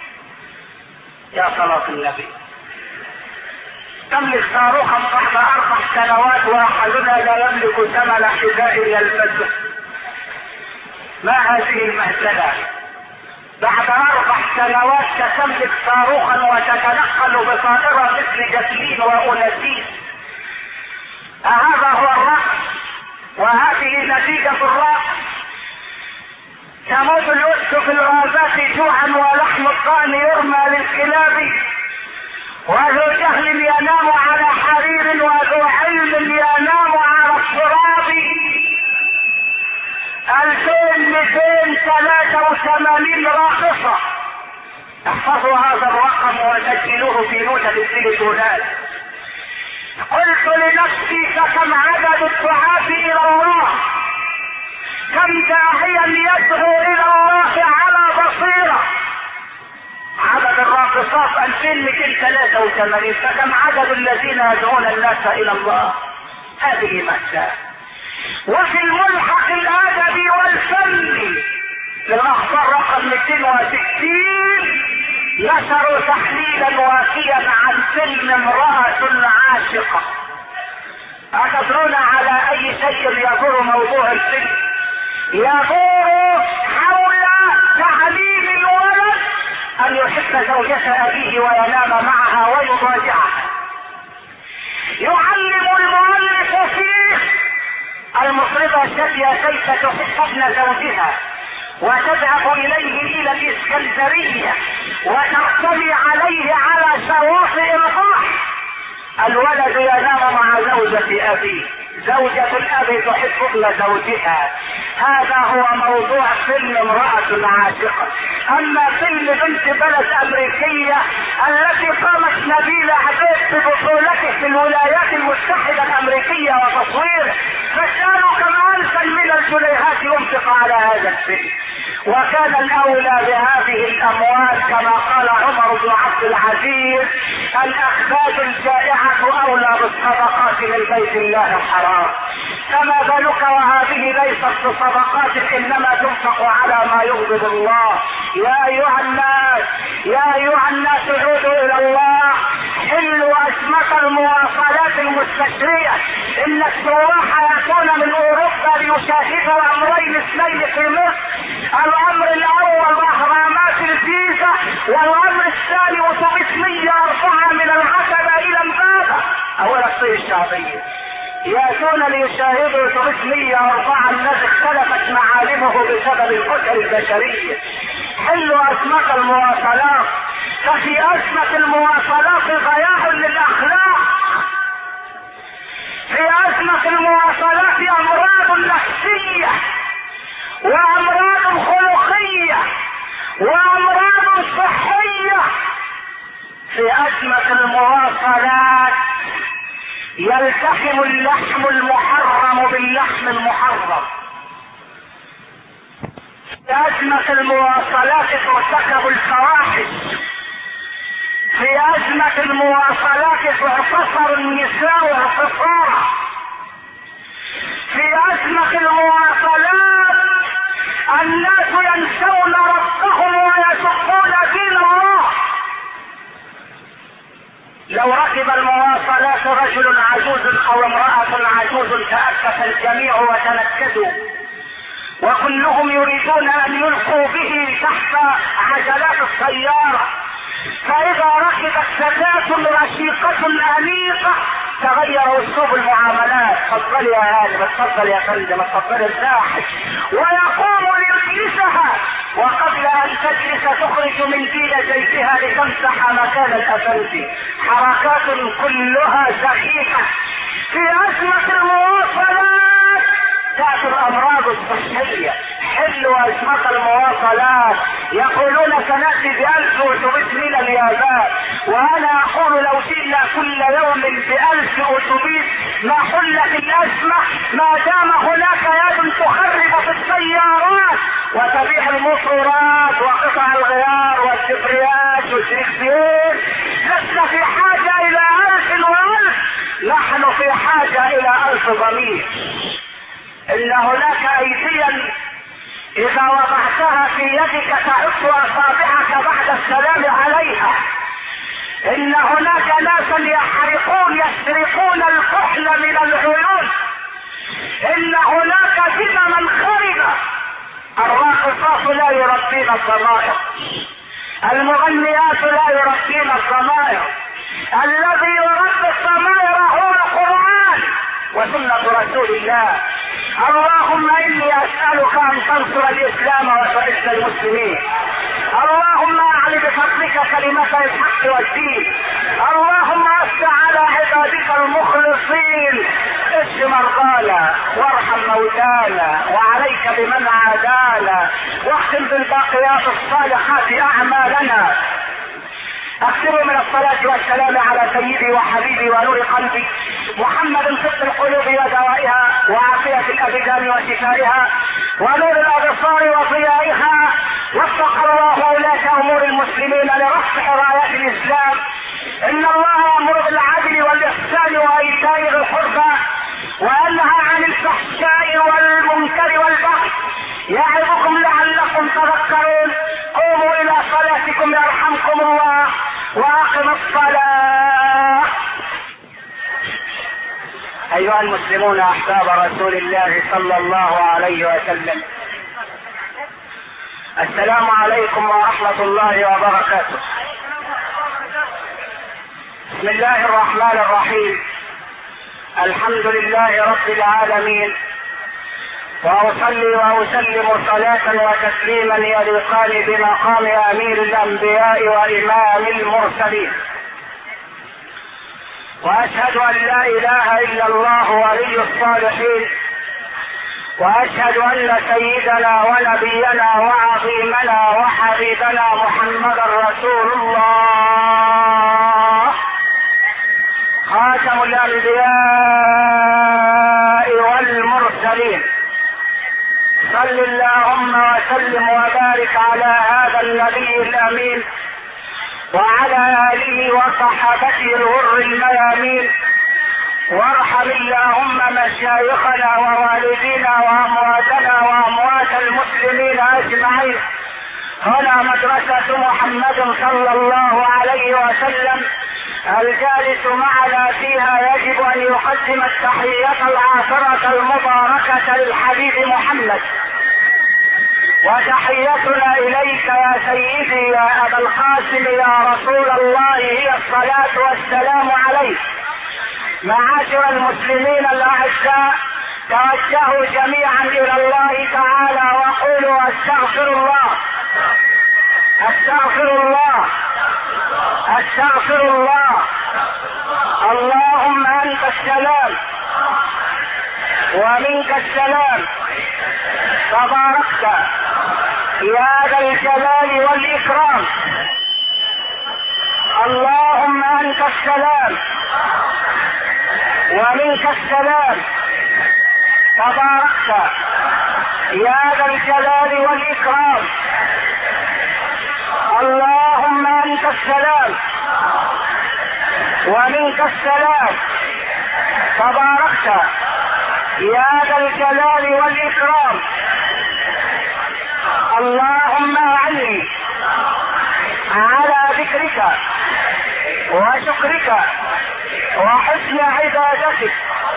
يا صلاة النبي، تملك صاروخا بعد اربع سنوات واحدنا لا يملك ثمن حذاء يلبسه. ما هذه المهزلة؟ بعد اربع سنوات ستملك صاروخا وتتنقل بطائرة مثل جاكلين واولاسيس. هذا هو الرقص وهذه نتيجة الرقص. تموت الأسد في الغابات جوعا ولحم الضأن يرمى للكلاب، وذو جهل ينام على حرير وذو علم ينام على التراب. ألفين مئتين ثلاثة وثمانين راقصة. احفظوا هذا الرقم وسجلوه في نوتة التليفونات. قلت لنفسي فكم عدد الدعاة الى الله، كم داعيا يدعو الى الله على بصيرة. عدد الراقصات ألفين مئتين ثلاثة وثمانين، فكم عدد الذين يدعون الناس الى الله؟ هذه مأساة. وفي الملحق الادبي والفني للاخبار رقم مئتين وستين نشروا تحليلا وافيا عن فيلم امرأة عاشقة. أتدرون على اي شيء يدور موضوع الفيلم؟ يدور حول تعليم الولد ان يحب زوجة ابيه وينام معها ويضاجعها. يعلم المؤلف فيه المصربة الشافية كيف تحب ابن زوجها وتذهب اليه الى الاسكندرية وترتمي عليه على شواطئ البحر. الولد ينام مع زوجة ابيه، زوجة الاب تحب ابن زوجها. هذا هو موضوع فيلم امرأة عاشقة. اما فيلم بنت بلد امريكية التي قامت نبيلة عبيد ببطولته في الولايات المتحدة الامريكية وتصويره، فكانوا كم الفا من الجنيهات ينفق على هذا الفيلم. وكان الاولى بهذه الاموال كما قال عمر بن عبد العزيز الاخباد الجائعة اولى بالصدقات من بيت الله الحرام. كما بالك وهذه ليست بصدقات انما تنفق على ما يغضب الله. يا ايها الناس يا ايها الناس عودوا الى الله، حلوا اسمة المواصلات المستشرية. ان السواح ياتون من اوروبا ليشاهدوا امرين اثنين في مصر. الامر الاول اهرامات الجيزة، والامر الثاني اتوبيس مية واربعة من العتبة الى امبابة او الى الصين الشعبية. ياتون ليشاهدوا اتوبيس مية واربعة الذي اختلفت معالمه بسبب الكتل البشرية. حلوا اسمة المواصلات، ففي ازمة المواصلات ضياع للاخلاق. في ازمة المواصلات امراض نفسية وامراض خلقية وامراض صحية. في ازمة المواصلات يلتحم اللحم المحرم باللحم المحرم. في ازمة المواصلات ترتكب الفواحش. في ازمة المواصلات تعتصر النساء اعتصارا. في ازمة المواصلات الناس ينسون ربهم ويسبون دين الله. لو ركب المواصلات رجل عجوز او امرأة عجوز تأسف الجميع وتنكدوا، وكلهم يريدون ان يلقوا به تحت عجلات السيارة. فاذا ركبت فتاة رشيقة انيقة تغير اسلوب المعاملات. اتفضل يا هانم، اتفضل يا فندم، اتفضل الساحل، ويقوم ليجلسها، وقبل ان تجلس تخرج منديل جيبها لتمسح مكان الافندي. حركات كلها سخيفة. في ازمة المواصلات تأتي الامراض الصحية. حلوا ازمة المواصلات. يقولون سنأتي بألف اتوبيس من اليابان، وانا اقول لو جئنا كل يوم بألف اتوبيس ما حلت الازمة ما دام هناك يد تخرب في السيارات وتبيع المصورات وقطع الغيار والكبريات والتلفزيون. لسنا في حاجة الى الف والف، نحن في حاجة الى الف ضمير. ان هناك ايديا اذا وضعتها في يدك تعد اصابعك بعد السلام عليها. ان هناك ناسا يحرقون يسرقون الكحل من العيون. ان هناك ذمما خربة. الراقصات لا يربين الضمائر، المغنيات لا يربين الضمائر. الذي يربي الضمائر هو القرآن وسنة رسول الله. اللهم اني اسألك ان تنصر الاسلام وتعز المسلمين. اللهم اعل بفضلك كلمة الحق والدين. اللهم افتح على عبادك المخلصين. اشف مرضانا وارحم موتانا وعليك بمن عادانا، واختم بالباقيات الصالحات اعمالنا. اكثروا من الصلاة والسلام على سيدي وحبيبي ونور قلبي محمد، طب القلوب ودوائها وعافية الابدان وشفائها ونور الابصار وضيائها. وفق الله ولاة امور المسلمين لرفع رايات الاسلام. ان الله يامر بالعدل والاحسان وايتاء ذي القربى وينهى عن الفحشاء والمنكر والبغي، يعظكم لعلكم تذكرون. قوموا الى صلاتكم يرحمكم الله واقم الصلاة. ايها المسلمون احباب رسول الله صلى الله عليه وسلم، السلام عليكم ورحمة الله وبركاته. بسم الله الرحمن الرحيم. الحمد لله رب العالمين، واصلي واسلم صلاة وتسليما يليقان بمقام امير الانبياء وامام المرسلين. واشهد ان لا اله الا الله ولي الصالحين، واشهد ان سيدنا ونبينا وعظيمنا وحبيبنا محمدا رسول الله خاتم الانبياء والمرسلين. صل اللهم وسلم وبارك على هذا النبي الامين وعلى اله وصحابته الغر الميامين. وارحم اللهم مشايخنا ووالدينا وامواتنا واموات المسلمين اجمعين. هنا مدرسة محمد صلى الله عليه وسلم، الجالس معنا فيها يجب ان يقدم التحية العاطرة المباركة للحبيب محمد. وتحيتنا اليك يا سيدي يا ابا القاسم يا رسول الله هي الصلاة والسلام عليك. معاشر المسلمين الاعزاء، توجهوا جميعا الى الله تعالى وقولوا استغفر الله استغفر الله استغفر الله. اللهم انت السلام ومنك السلام، تباركت يا ذا الجلال والاكرام. اللهم انت السلام ومنك السلام، تباركت يا ذا الجلال والاكرام. اللهم انت السلام ومنك السلام، تباركت يا ذا الجلال والاكرام. اللهم اعني على ذكرك وشكرك وحسن عبادتك.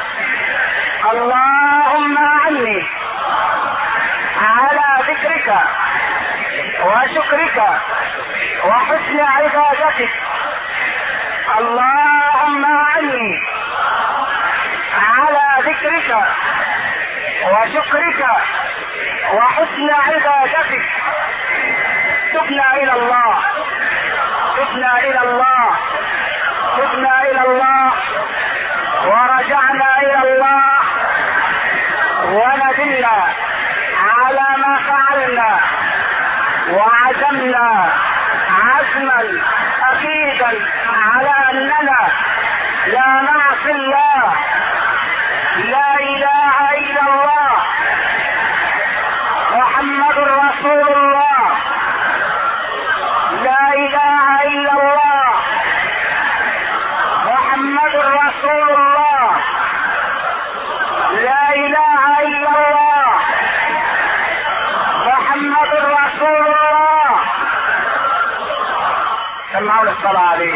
اللهم اعني على ذكرك وشكرك وحسن عبادتك. اللهم اعني على ذكرك وشكرك وحسن عبادتك. تبنا الى الله تبنا الى الله تبنا الى الله ورجعنا الى الله وندمنا على ما فعلنا وعزمنا عزما اكيدا على اننا لا نعصي الله. لا اله الا الله محمد رسول بالصلاة عليه.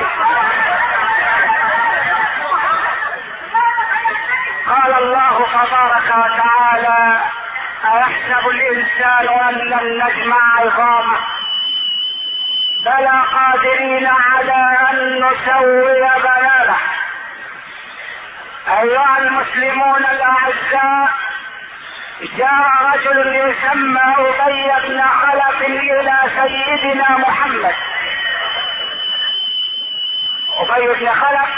قال الله تبارك وتعالى: أيحسب الإنسان أن لن نجمع عظامه بلى قادرين على أن نسوي بنانه. أيها المسلمون الأعزاء، جاء رجل يسمى أبي بن خلف إلى سيدنا محمد. أبي بن خلف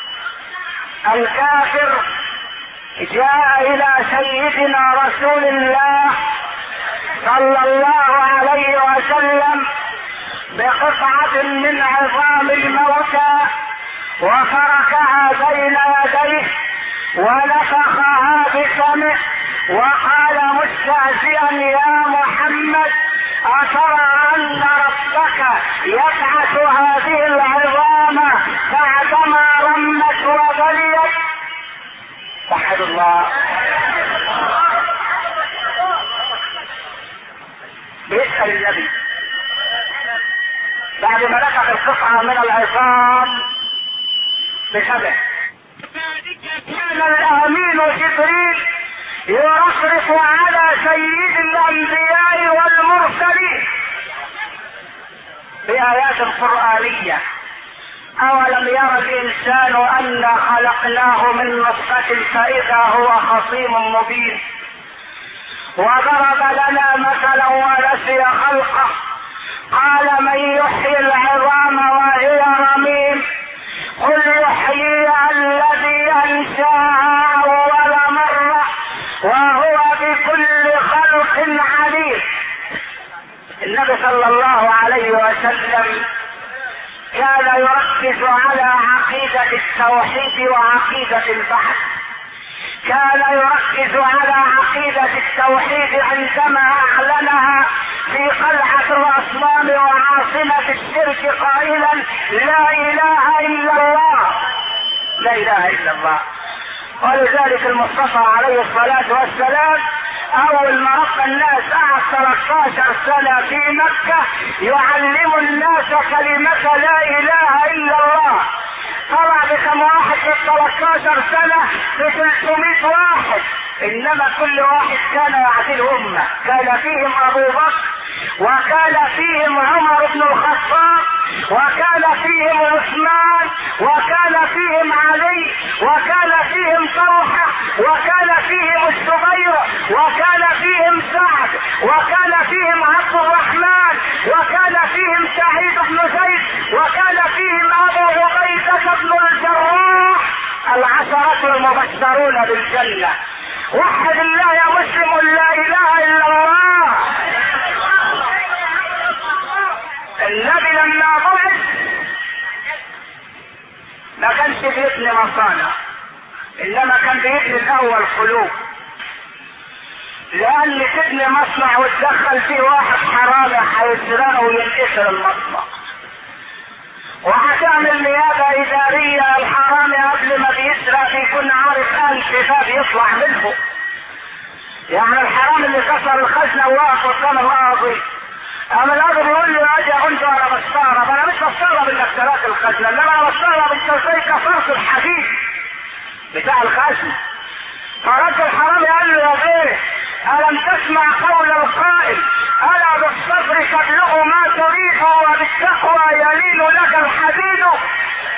الكافر جاء إلى سيدنا رسول الله صلى الله عليه وسلم بقطعة من عظام الموتى وفركها بين يديه ونفخها بفمه وقال مستهزئا: يا محمد، أترى أن ربك يبعث هذه العظام بعدما رمت وبليت؟ وحد الله. بيسأل النبي بعد ما لقى القطعة من العظام بشبه. كان الأمين جبريل يرفرف على سيد الأنبياء والمرسلين بآيات قرآنية: أولم يرى الإنسان أنا خلقناه من نطفة فإذا هو خصيم مبين وضرب لنا مثلا ونسي خلقه قال: من يحيي العظام وهي رميم قل يحييها الذي أنشاها أول مرة وهو بكل خلق عليم. النبي صلى الله عليه وسلم كان يركز على عقيدة التوحيد وعقيدة البحث. كان يركز على عقيدة التوحيد عندما أعلنها في قلعة الأصنام وعاصمة الشرك قائلا: لا إله إلا الله، لا إله إلا الله. ولذلك المصطفى عليه الصلاة والسلام أول ما ربى الناس قعد ثلاث عشرة سنة في مكة يعلم الناس كلمة لا إله إلا الله. طلع بكم واحد في ثلاث عشرة سنة في ثلاثمائة واحد، إنما كل واحد كان يعدل أمة. كان فيهم أبو بكر، وكان فيهم عمر بن الخطاب، وكان فيهم عثمان، وكان فيهم علي، وكان فيهم طلحة، وكان فيهم الزبير، وكان فيهم سعد، وكان فيهم عبد الرحمن، وكان فيهم سعيد بن زيد، وكان فيهم أبو عبيدة بن الجراح، العشرة المبشرون بالجنة. وحد الله يا مسلم، لا إله إلا الله. النبي لما بعث ما كانش بيبني مصانع، انما كان بيبني الاول قلوب. لان تبني مصنع وتدخل فيه واحد حرامي هيسرقه وينكسر المصنع، وهتعمل نيابه اداريه. الحرامي قبل ما بيسرق بيكون عارف ألف باب يطلع منه. يعني الحرامي اللي كسر الخزنه وواقف قدام القاضي، اما القاضي بيقول لي: اجي انت انا بستغرب، انا مش بستغرب انك سرقت الخزنه، انما انا بستغرب انت ازاي كسرت الحديد بتاع الخزنه. فرد الحرامي قال له: يا بيه، الم تسمع قول القائل: الا بالصبر تبلغ ما تريد وبالتقوى يلين لك الحديد؟